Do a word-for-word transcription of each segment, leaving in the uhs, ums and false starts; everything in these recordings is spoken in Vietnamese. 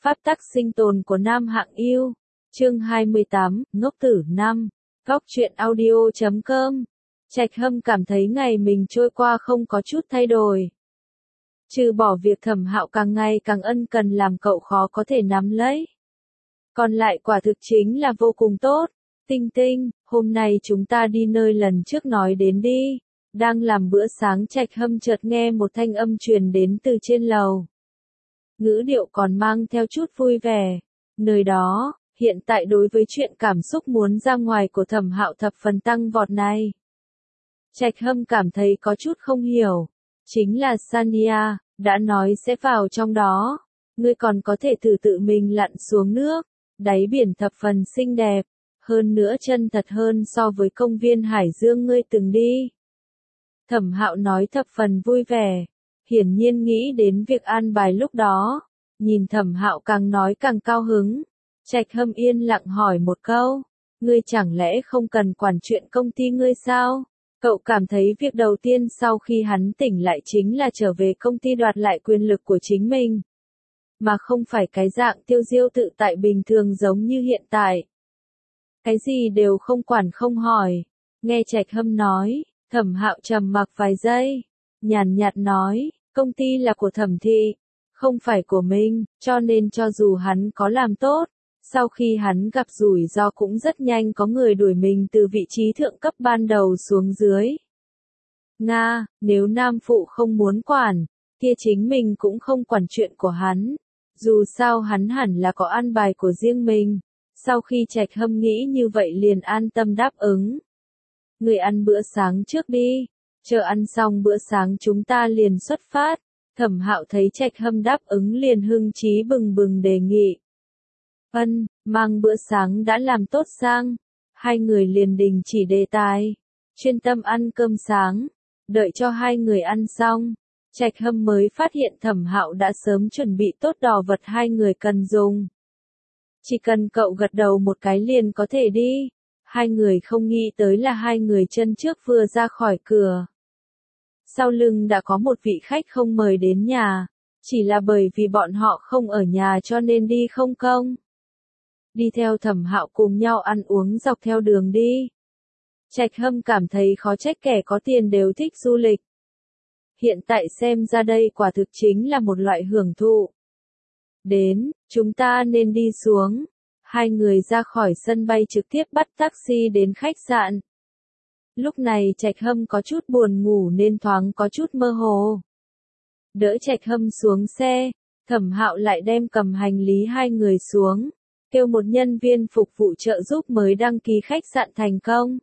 Pháp tắc sinh tồn của Nam Hạng Yêu. Chương hai mươi tám, Ngốc Tử năm. Góc truyện audio chấm com. Trạch Hâm cảm thấy ngày mình trôi qua không có chút thay đổi. Trừ bỏ việc Thẩm Hạo càng ngày càng ân cần làm cậu khó có thể nắm lấy. Còn lại quả thực chính là vô cùng tốt. Tinh Tinh, hôm nay chúng ta đi nơi lần trước nói đến đi. Đang làm bữa sáng Trạch Hâm chợt nghe một thanh âm truyền đến từ trên lầu. Ngữ điệu còn mang theo chút vui vẻ. Nơi đó, hiện tại đối với chuyện cảm xúc muốn ra ngoài của Thẩm Hạo thập phần tăng vọt này. Trạch Hâm cảm thấy có chút không hiểu. Chính là Sania, đã nói sẽ vào trong đó. Ngươi còn có thể thử tự mình lặn xuống nước. Đáy biển thập phần xinh đẹp. Hơn nữa chân thật hơn so với công viên Hải Dương ngươi từng đi. Thẩm Hạo nói thập phần vui vẻ. Hiển nhiên nghĩ đến việc an bài lúc đó. Nhìn Thẩm Hạo càng nói càng cao hứng. Trạch Hâm yên lặng hỏi một câu. Ngươi chẳng lẽ không cần quản chuyện công ty ngươi sao? Cậu cảm thấy việc đầu tiên sau khi hắn tỉnh lại chính là trở về công ty đoạt lại quyền lực của chính mình. Mà không phải cái dạng tiêu diêu tự tại bình thường giống như hiện tại. Cái gì đều không quản không hỏi. Nghe Trạch Hâm nói, Thẩm Hạo trầm mặc vài giây. Nhàn nhạt nói, công ty là của Thẩm thị, không phải của mình, cho nên cho dù hắn có làm tốt, sau khi hắn gặp rủi ro cũng rất nhanh có người đuổi mình từ vị trí thượng cấp ban đầu xuống dưới. Nga, nếu Nam Phụ không muốn quản, kia chính mình cũng không quản chuyện của hắn. Dù sao hắn hẳn là có an bài của riêng mình. Sau khi Trạch Hâm nghĩ như vậy liền an tâm đáp ứng. Người ăn bữa sáng trước đi. Chờ ăn xong bữa sáng chúng ta liền xuất phát. Thẩm Hạo thấy Trạch Hâm đáp ứng liền hưng trí bừng bừng đề nghị. Ân, mang bữa sáng đã làm tốt sang. Hai người liền đình chỉ đề tài. Chuyên tâm ăn cơm sáng. Đợi cho hai người ăn xong. Trạch Hâm mới phát hiện Thẩm Hạo đã sớm chuẩn bị tốt đồ vật hai người cần dùng. Chỉ cần cậu gật đầu một cái liền có thể đi. Hai người không nghĩ tới là hai người chân trước vừa ra khỏi cửa. Sau lưng đã có một vị khách không mời đến nhà. Chỉ là bởi vì bọn họ không ở nhà cho nên đi không công. Đi theo Thẩm Hạo cùng nhau ăn uống dọc theo đường đi. Trạch Hâm cảm thấy khó trách kẻ có tiền đều thích du lịch. Hiện tại xem ra đây quả thực chính là một loại hưởng thụ. Đến, chúng ta nên đi xuống. Hai người ra khỏi sân bay trực tiếp bắt taxi đến khách sạn. Lúc này Trạch Hâm có chút buồn ngủ nên thoáng có chút mơ hồ. Đỡ Trạch Hâm xuống xe, Thẩm Hạo lại đem cầm hành lý hai người xuống, kêu một nhân viên phục vụ trợ giúp mới đăng ký khách sạn thành công.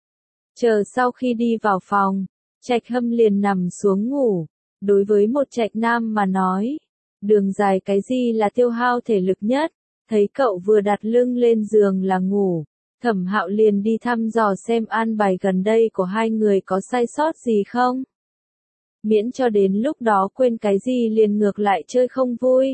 Chờ sau khi đi vào phòng, Trạch Hâm liền nằm xuống ngủ. Đối với một Trạch Nam mà nói, đường dài cái gì là tiêu hao thể lực nhất. Thấy cậu vừa đặt lưng lên giường là ngủ, Thẩm Hạo liền đi thăm dò xem an bài gần đây của hai người có sai sót gì không. Miễn cho đến lúc đó quên cái gì liền ngược lại chơi không vui.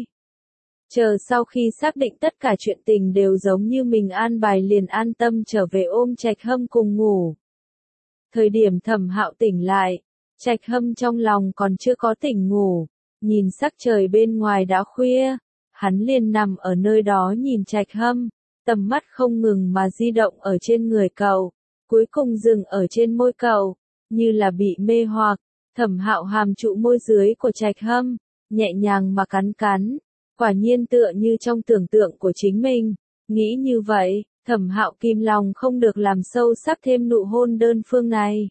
Chờ sau khi xác định tất cả chuyện tình đều giống như mình an bài liền an tâm trở về ôm Trạch Hâm cùng ngủ. Thời điểm Thẩm Hạo tỉnh lại, Trạch Hâm trong lòng còn chưa có tỉnh ngủ, nhìn sắc trời bên ngoài đã khuya. Hắn liền nằm ở nơi đó nhìn Trạch Hâm, tầm mắt không ngừng mà di động ở trên người cậu, cuối cùng dừng ở trên môi cậu, như là bị mê hoặc. Thẩm Hạo hàm trụ môi dưới của Trạch Hâm, nhẹ nhàng mà cắn cắn, quả nhiên tựa như trong tưởng tượng của chính mình. Nghĩ như vậy, Thẩm Hạo kìm lòng không được làm sâu sắc thêm nụ hôn đơn phương này.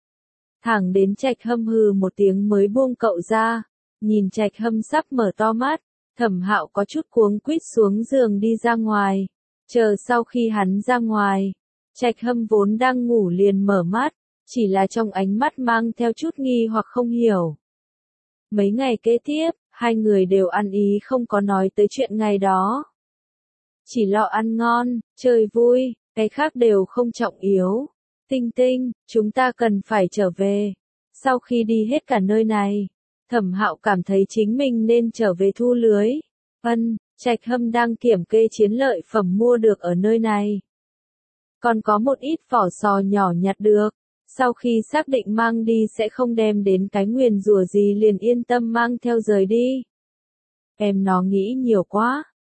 Thẳng đến Trạch Hâm hừ một tiếng mới buông cậu ra, nhìn Trạch Hâm sắp mở to mắt. Thẩm Hạo có chút cuống quýt xuống giường đi ra ngoài. Chờ sau khi hắn ra ngoài, Trạch Hâm vốn đang ngủ liền mở mắt, chỉ là trong ánh mắt mang theo chút nghi hoặc không hiểu. Mấy ngày kế tiếp, hai người đều ăn ý không có nói tới chuyện ngày đó. Chỉ lo ăn ngon, chơi vui, cái khác đều không trọng yếu. Tinh Tinh, chúng ta cần phải trở về. Sau khi đi hết cả nơi này, Thẩm Hạo cảm thấy chính mình nên trở về thu lưới. Ân, Trạch Hâm đang kiểm kê chiến lợi phẩm mua được ở nơi này. Còn có một ít vỏ sò nhỏ nhặt được. Sau khi xác định mang đi sẽ không đem đến cái nguyền rủa gì liền yên tâm mang theo rời đi. Em nó nghĩ nhiều quá.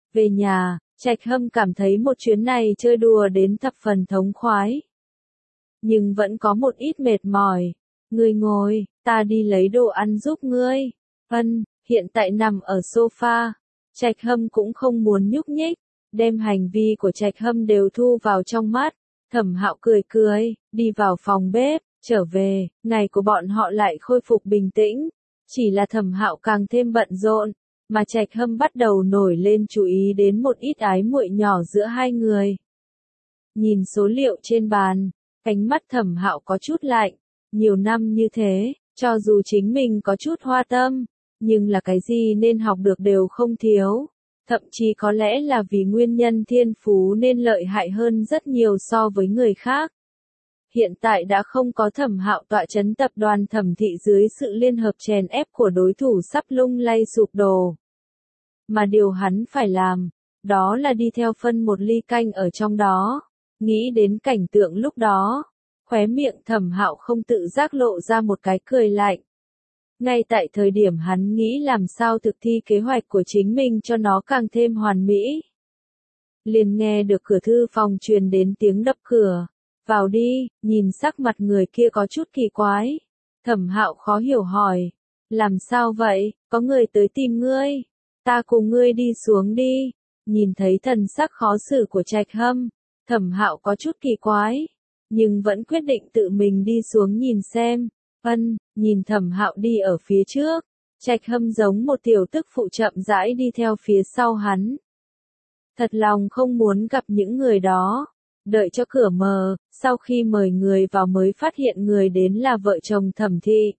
Về nhà, Trạch Hâm cảm thấy một chuyến này chơi đùa đến thập phần thống khoái. Nhưng vẫn có một ít mệt mỏi. Ngươi ngồi, ta đi lấy đồ ăn giúp ngươi. Ân, hiện tại nằm ở sofa. Trạch Hâm cũng không muốn nhúc nhích, đem hành vi của Trạch Hâm đều thu vào trong mắt. Thẩm Hạo cười cười, đi vào phòng bếp, trở về, ngày của bọn họ lại khôi phục bình tĩnh. Chỉ là Thẩm Hạo càng thêm bận rộn, mà Trạch Hâm bắt đầu nổi lên chú ý đến một ít ái muội nhỏ giữa hai người. Nhìn số liệu trên bàn, ánh mắt Thẩm Hạo có chút lạnh, nhiều năm như thế, cho dù chính mình có chút hoa tâm, nhưng là cái gì nên học được đều không thiếu, thậm chí có lẽ là vì nguyên nhân thiên phú nên lợi hại hơn rất nhiều so với người khác. Hiện tại đã không có Thẩm Hạo tọa chấn tập đoàn Thẩm thị dưới sự liên hợp chèn ép của đối thủ sắp lung lay sụp đổ. Mà điều hắn phải làm, đó là đi theo phân một ly canh ở trong đó. Nghĩ đến cảnh tượng lúc đó, khóe miệng Thẩm Hạo không tự giác lộ ra một cái cười lạnh. Ngay tại thời điểm hắn nghĩ làm sao thực thi kế hoạch của chính mình cho nó càng thêm hoàn mỹ. Liền nghe được cửa thư phòng truyền đến tiếng đập cửa. Vào đi, nhìn sắc mặt người kia có chút kỳ quái. Thẩm Hạo khó hiểu hỏi. Làm sao vậy, có người tới tìm ngươi. Ta cùng ngươi đi xuống đi. Nhìn thấy thần sắc khó xử của Trạch Hâm, Thẩm Hạo có chút kỳ quái, nhưng vẫn quyết định tự mình đi xuống nhìn xem. Ân, nhìn Thẩm Hạo đi ở phía trước, Trạch Hâm giống một tiểu tức phụ chậm rãi đi theo phía sau hắn. Thật lòng không muốn gặp những người đó. Đợi cho cửa mờ, sau khi mời người vào mới phát hiện người đến là vợ chồng Thẩm thị.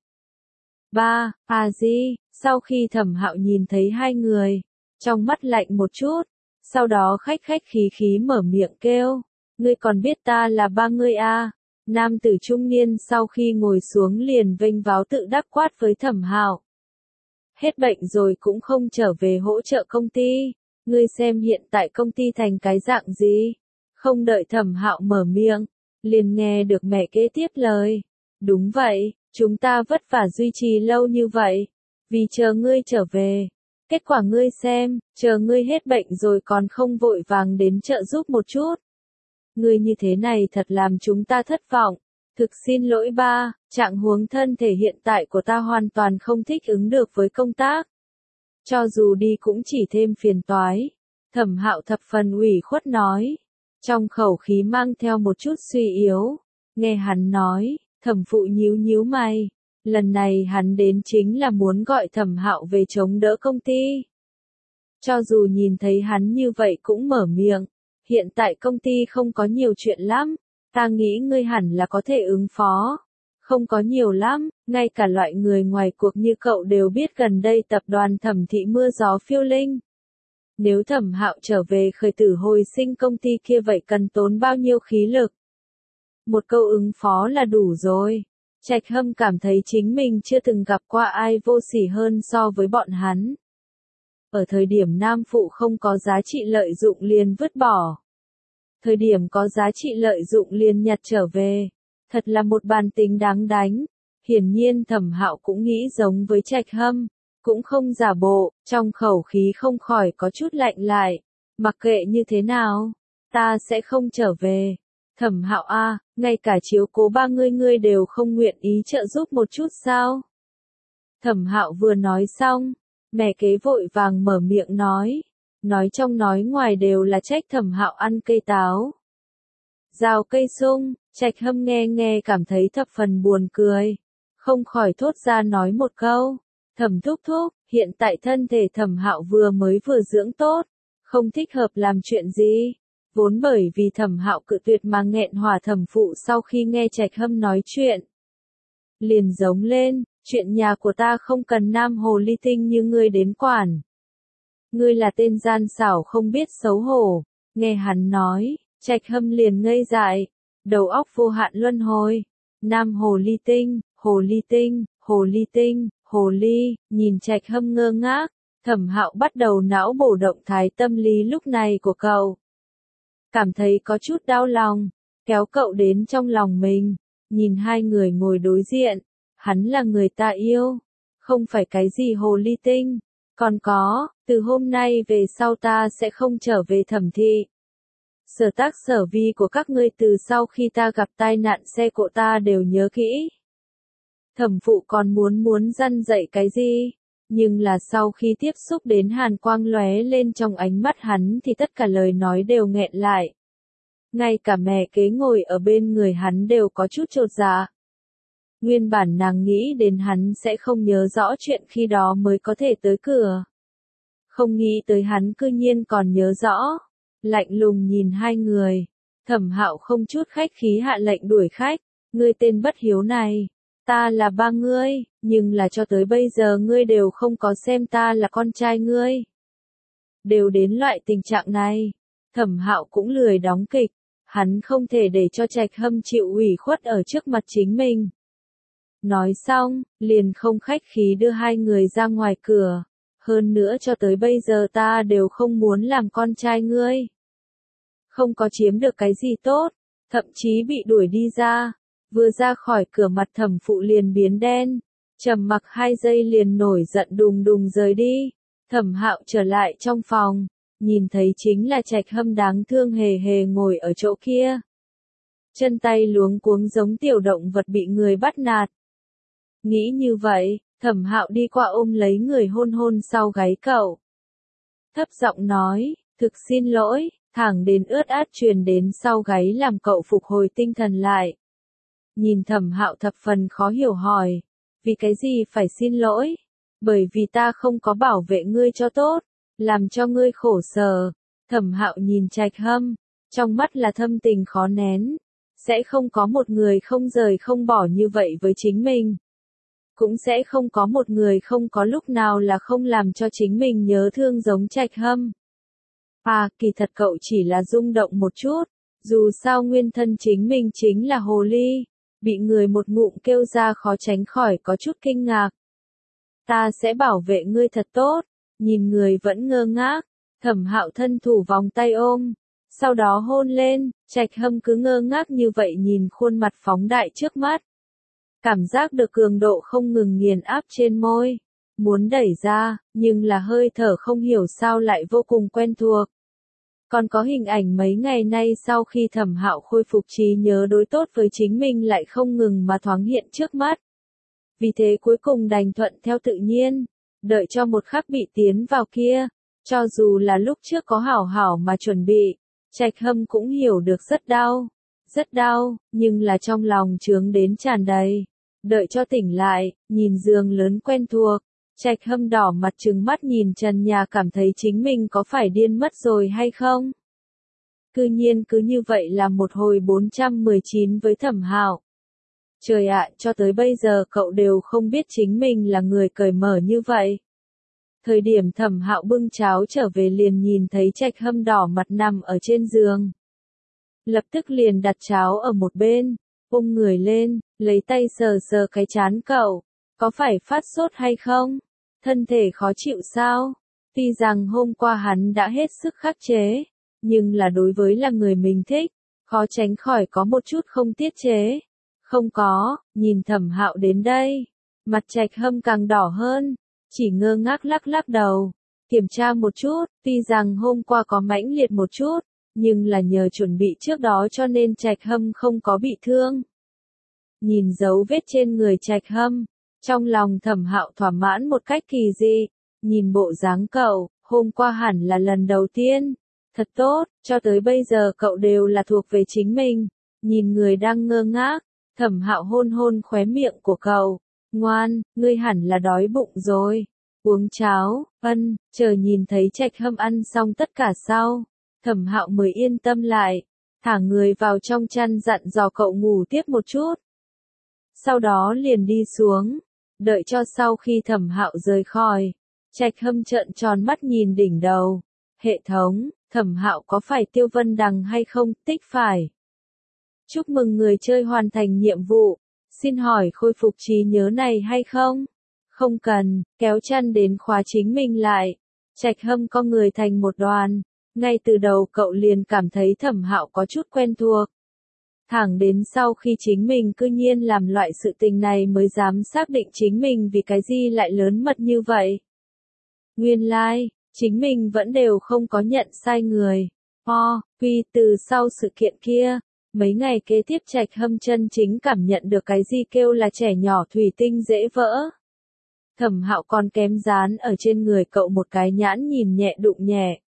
Ba, à di, sau khi Thẩm Hạo nhìn thấy hai người, trong mắt lạnh một chút, sau đó khách khách khí khí mở miệng kêu, ngươi còn biết ta là ba ngươi à? Nam tử trung niên sau khi ngồi xuống liền vênh váo tự đắc quát với Thẩm Hạo. Hết bệnh rồi cũng không trở về hỗ trợ công ty, ngươi xem hiện tại công ty thành cái dạng gì? Không đợi Thẩm Hạo mở miệng, liền nghe được mẹ kế tiếp lời. Đúng vậy, chúng ta vất vả duy trì lâu như vậy, vì chờ ngươi trở về. Kết quả ngươi xem, chờ ngươi hết bệnh rồi còn không vội vàng đến trợ giúp một chút. Ngươi như thế này thật làm chúng ta thất vọng. Thực xin lỗi ba, trạng huống thân thể hiện tại của ta hoàn toàn không thích ứng được với công tác. Cho dù đi cũng chỉ thêm phiền toái. Thẩm Hạo thập phần ủy khuất nói. Trong khẩu khí mang theo một chút suy yếu. Nghe hắn nói, Thẩm phụ nhíu nhíu mày. Lần này hắn đến chính là muốn gọi Thẩm Hạo về chống đỡ công ty. Cho dù nhìn thấy hắn như vậy cũng mở miệng. Hiện tại công ty không có nhiều chuyện lắm. Ta nghĩ ngươi hẳn là có thể ứng phó. Không có nhiều lắm, ngay cả loại người ngoài cuộc như cậu đều biết gần đây tập đoàn Thẩm thị mưa gió phiêu linh. Nếu Thẩm Hạo trở về khởi tử hồi sinh công ty kia vậy cần tốn bao nhiêu khí lực? Một câu ứng phó là đủ rồi. Trạch Hâm cảm thấy chính mình chưa từng gặp qua ai vô sỉ hơn so với bọn hắn. Ở thời điểm nam phụ không có giá trị lợi dụng liền vứt bỏ. Thời điểm có giá trị lợi dụng liền nhặt trở về. Thật là một bàn tính đáng đánh. Hiển nhiên Thẩm Hạo cũng nghĩ giống với Trạch Hâm. Cũng không giả bộ, trong khẩu khí không khỏi có chút lạnh lại. Mặc kệ như thế nào, ta sẽ không trở về. Thẩm Hạo a, ngay cả chiếu cố ba ngươi ngươi đều không nguyện ý trợ giúp một chút sao? Thẩm Hạo vừa nói xong, mẹ kế vội vàng mở miệng nói, nói trong nói ngoài đều là trách Thẩm Hạo ăn cây táo. Rào cây sung, Trạch Hâm nghe nghe cảm thấy thập phần buồn cười, không khỏi thốt ra nói một câu, Thẩm thúc thúc, hiện tại thân thể Thẩm Hạo vừa mới vừa dưỡng tốt, không thích hợp làm chuyện gì. Vốn bởi vì Thẩm Hạo cự tuyệt mà nghẹn hỏa thẩm phụ sau khi nghe Trạch Hâm nói chuyện. Liền giống lên, chuyện nhà của ta không cần nam hồ ly tinh như ngươi đến quản. Ngươi là tên gian xảo không biết xấu hổ, nghe hắn nói, Trạch Hâm liền ngây dại, đầu óc vô hạn luân hồi. Nam hồ ly tinh, hồ ly tinh, hồ ly tinh, hồ ly, nhìn Trạch Hâm ngơ ngác, Thẩm Hạo bắt đầu não bổ động thái tâm lý lúc này của cậu. Cảm thấy có chút đau lòng, kéo cậu đến trong lòng mình, nhìn hai người ngồi đối diện, hắn là người ta yêu, không phải cái gì hồ ly tinh, Còn có, từ hôm nay về sau ta sẽ không trở về Thẩm thị. Sở tác sở vi của các ngươi từ sau khi ta gặp tai nạn xe cộ ta đều nhớ kỹ. Thẩm phụ còn muốn muốn răn dạy cái gì? Nhưng là sau khi tiếp xúc đến hàn quang lóe lên trong ánh mắt hắn thì tất cả lời nói đều nghẹn lại. Ngay cả mẹ kế ngồi ở bên người hắn đều có chút chột dạ. Nguyên bản nàng nghĩ đến hắn sẽ không nhớ rõ chuyện khi đó mới có thể tới cửa. Không nghĩ tới hắn cư nhiên còn nhớ rõ. Lạnh lùng nhìn hai người. Thẩm Hạo không chút khách khí hạ lệnh đuổi khách. Ngươi tên bất hiếu này. Ta là ba ngươi, nhưng là cho tới bây giờ ngươi đều không có xem ta là con trai ngươi. Đều đến loại tình trạng này. Thẩm Hạo cũng lười đóng kịch. Hắn không thể để cho Trạch Hâm chịu ủy khuất ở trước mặt chính mình. Nói xong, liền không khách khí đưa hai người ra ngoài cửa. Hơn nữa cho tới bây giờ ta đều không muốn làm con trai ngươi. Không có chiếm được cái gì tốt, thậm chí bị đuổi đi ra. Vừa ra khỏi cửa mặt Thẩm phụ liền biến đen. Trầm mặc hai giây liền nổi giận đùng đùng rời đi. Thẩm Hạo trở lại trong phòng. Nhìn thấy chính là Trạch Hâm đáng thương hề hề ngồi ở chỗ kia. Chân tay luống cuống giống tiểu động vật bị người bắt nạt. Nghĩ như vậy, Thẩm Hạo đi qua ôm lấy người hôn hôn sau gáy cậu. Thấp giọng nói, thực xin lỗi, thẳng đến ướt át truyền đến sau gáy làm cậu phục hồi tinh thần lại. Nhìn Thẩm Hạo thập phần khó hiểu hỏi, vì cái gì phải xin lỗi? Bởi vì ta không có bảo vệ ngươi cho tốt, làm cho ngươi khổ sở. Thẩm Hạo nhìn Trạch Hâm, trong mắt là thâm tình khó nén. Sẽ không có một người không rời không bỏ như vậy với chính mình. Cũng sẽ không có một người không có lúc nào là không làm cho chính mình nhớ thương giống Trạch Hâm. À, kỳ thật cậu chỉ là rung động một chút. Dù sao nguyên thân chính mình chính là hồ ly. Bị người một ngụm kêu ra khó tránh khỏi có chút kinh ngạc. Ta sẽ bảo vệ ngươi thật tốt. Nhìn người vẫn ngơ ngác. Thẩm Hạo thân thủ vòng tay ôm. Sau đó hôn lên. Trạch Hâm cứ ngơ ngác như vậy nhìn khuôn mặt phóng đại trước mắt. Cảm giác được cường độ không ngừng nghiền áp trên môi. Muốn đẩy ra, nhưng là hơi thở không hiểu sao lại vô cùng quen thuộc. Còn có hình ảnh mấy ngày nay sau khi Thẩm Hạo khôi phục trí nhớ đối tốt với chính mình lại không ngừng mà thoáng hiện trước mắt. Vì thế cuối cùng đành thuận theo tự nhiên, đợi cho một khắc bị tiến vào kia. Cho dù là lúc trước có hảo hảo mà chuẩn bị, Trạch Hâm cũng hiểu được rất đau. Rất đau, nhưng là trong lòng chướng đến tràn đầy. Đợi cho tỉnh lại, nhìn giường lớn quen thuộc, Trạch Hâm đỏ mặt trừng mắt nhìn trần nhà cảm thấy chính mình có phải điên mất rồi hay không? Cư nhiên cứ như vậy là một hồi bốn trăm mười chín với Thẩm Hạo. Trời ạ, cho tới bây giờ cậu đều không biết chính mình là người cởi mở như vậy. Thời điểm Thẩm Hạo bưng cháo trở về liền nhìn thấy Trạch Hâm đỏ mặt nằm ở trên giường. Lập tức liền đặt cháo ở một bên, ôm người lên, lấy tay sờ sờ cái trán cậu. Có phải phát sốt hay không? Thân thể khó chịu sao? Tuy rằng hôm qua hắn đã hết sức khắc chế, nhưng là đối với là người mình thích, khó tránh khỏi có một chút không tiết chế. Không có, nhìn Thẩm Hạo đến đây, mặt Trạch Hâm càng đỏ hơn, chỉ ngơ ngác lắc lắc đầu, kiểm tra một chút, tuy rằng hôm qua có mãnh liệt một chút, nhưng là nhờ chuẩn bị trước đó cho nên Trạch Hâm không có bị thương. Nhìn dấu vết trên người Trạch Hâm, trong lòng Thẩm Hạo thỏa mãn một cách kỳ dị, nhìn bộ dáng cậu, hôm qua hẳn là lần đầu tiên. Thật tốt, cho tới bây giờ cậu đều là thuộc về chính mình. Nhìn người đang ngơ ngác, Thẩm Hạo hôn hôn khóe miệng của cậu. Ngoan, ngươi hẳn là đói bụng rồi. Uống cháo, ân, chờ nhìn thấy Trạch Hâm ăn xong tất cả sau. Thẩm Hạo mới yên tâm lại, thả người vào trong chăn dặn dò cậu ngủ tiếp một chút. Sau đó liền đi xuống, đợi cho sau khi Thẩm Hạo rời khỏi, Trạch Hâm trợn tròn mắt nhìn đỉnh đầu. Hệ thống, Thẩm Hạo có phải Tiêu Vân Đằng hay không? Tích phải. Chúc mừng người chơi hoàn thành nhiệm vụ. Xin hỏi khôi phục trí nhớ này hay không? Không cần, kéo chăn đến khóa chính mình lại. Trạch Hâm co người thành một đoàn. Ngay từ đầu cậu liền cảm thấy Thẩm Hạo có chút quen thuộc. Thẳng đến sau khi chính mình cư nhiên làm loại sự tình này mới dám xác định chính mình vì cái gì lại lớn mật như vậy. Nguyên lai, like, chính mình vẫn đều không có nhận sai người. O, vì từ sau sự kiện kia, mấy ngày kế tiếp Trạch Hâm chân chính cảm nhận được cái gì kêu là trẻ nhỏ thủy tinh dễ vỡ. Thẩm Hạo còn kém dán ở trên người cậu một cái nhãn nhìn nhẹ đụng nhẹ.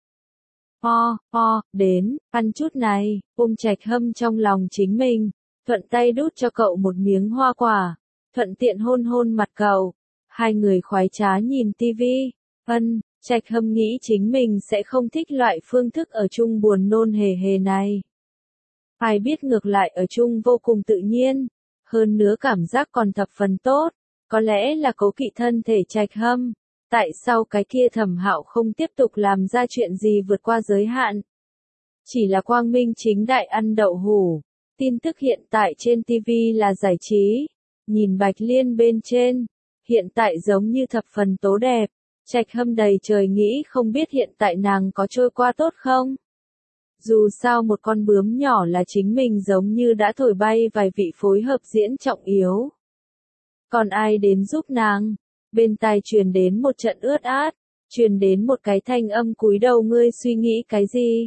O, o, đến, ăn chút này, ôm Trạch Hâm trong lòng chính mình, thuận tay đút cho cậu một miếng hoa quả, thuận tiện hôn hôn mặt cậu. Hai người khoái trá nhìn tivi. Ân, Trạch Hâm nghĩ chính mình sẽ không thích loại phương thức ở chung buồn nôn hề hề này. Ai biết ngược lại ở chung vô cùng tự nhiên, hơn nữa cảm giác còn thập phần tốt, có lẽ là cố kỵ thân thể Trạch Hâm. Tại sao cái kia Thẩm Hạo không tiếp tục làm ra chuyện gì vượt qua giới hạn? Chỉ là quang minh chính đại ăn đậu hủ. Tin tức hiện tại trên ti vi là giải trí. Nhìn Bạch Liên bên trên, hiện tại giống như thập phần tố đẹp. Trạch Hâm đầy trời nghĩ không biết hiện tại nàng có trôi qua tốt không? Dù sao một con bướm nhỏ là chính mình giống như đã thổi bay vài vị phối hợp diễn trọng yếu. Còn ai đến giúp nàng? Bên tai truyền đến một trận ướt át, truyền đến một cái thanh âm cúi đầu ngươi suy nghĩ cái gì?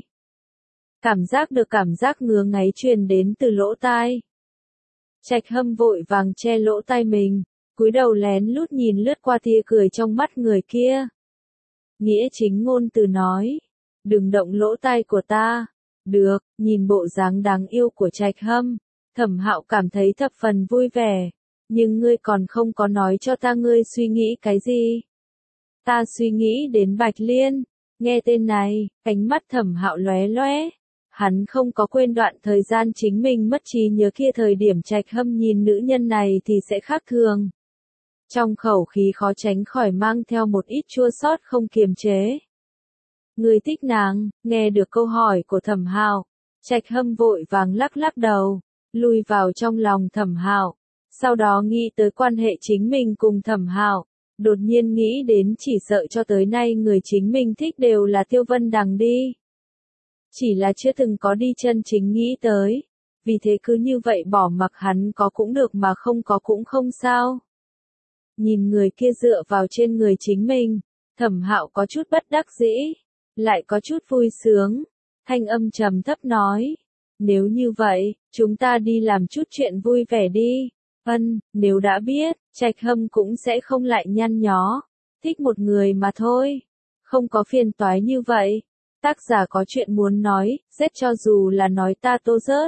Cảm giác được cảm giác ngứa ngáy truyền đến từ lỗ tai. Trạch Hâm vội vàng che lỗ tai mình, cúi đầu lén lút nhìn lướt qua tia cười trong mắt người kia. Nghĩa chính ngôn từ nói, đừng động lỗ tai của ta. Được, nhìn bộ dáng đáng yêu của Trạch Hâm, Thẩm Hạo cảm thấy thập phần vui vẻ. Nhưng ngươi còn không có nói cho ta ngươi suy nghĩ cái gì. Ta suy nghĩ đến Bạch Liên. Nghe tên này, ánh mắt Thẩm Hạo lóe lóe. Hắn không có quên đoạn thời gian chính mình mất trí nhớ kia thời điểm Trạch Hâm nhìn nữ nhân này thì sẽ khác thường. Trong khẩu khí khó tránh khỏi mang theo một ít chua xót không kiềm chế. Ngươi thích nàng, nghe được câu hỏi của Thẩm Hạo, Trạch Hâm vội vàng lắc lắc đầu, lùi vào trong lòng Thẩm Hạo. Sau đó nghĩ tới quan hệ chính mình cùng Thẩm Hạo, đột nhiên nghĩ đến chỉ sợ cho tới nay người chính mình thích đều là Tiêu Vân Đằng đi. Chỉ là chưa từng có đi chân chính nghĩ tới, vì thế cứ như vậy bỏ mặc hắn có cũng được mà không có cũng không sao. Nhìn người kia dựa vào trên người chính mình, Thẩm Hạo có chút bất đắc dĩ, lại có chút vui sướng, thanh âm trầm thấp nói, nếu như vậy, chúng ta đi làm chút chuyện vui vẻ đi. Ân, nếu đã biết, Trạch Hâm cũng sẽ không lại nhăn nhó, thích một người mà thôi, không có phiền toái như vậy. Tác giả có chuyện muốn nói, xét cho dù là nói ta tô rớt.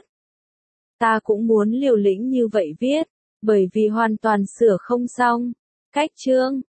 Ta cũng muốn liều lĩnh như vậy viết, bởi vì hoàn toàn sửa không xong. Cách chương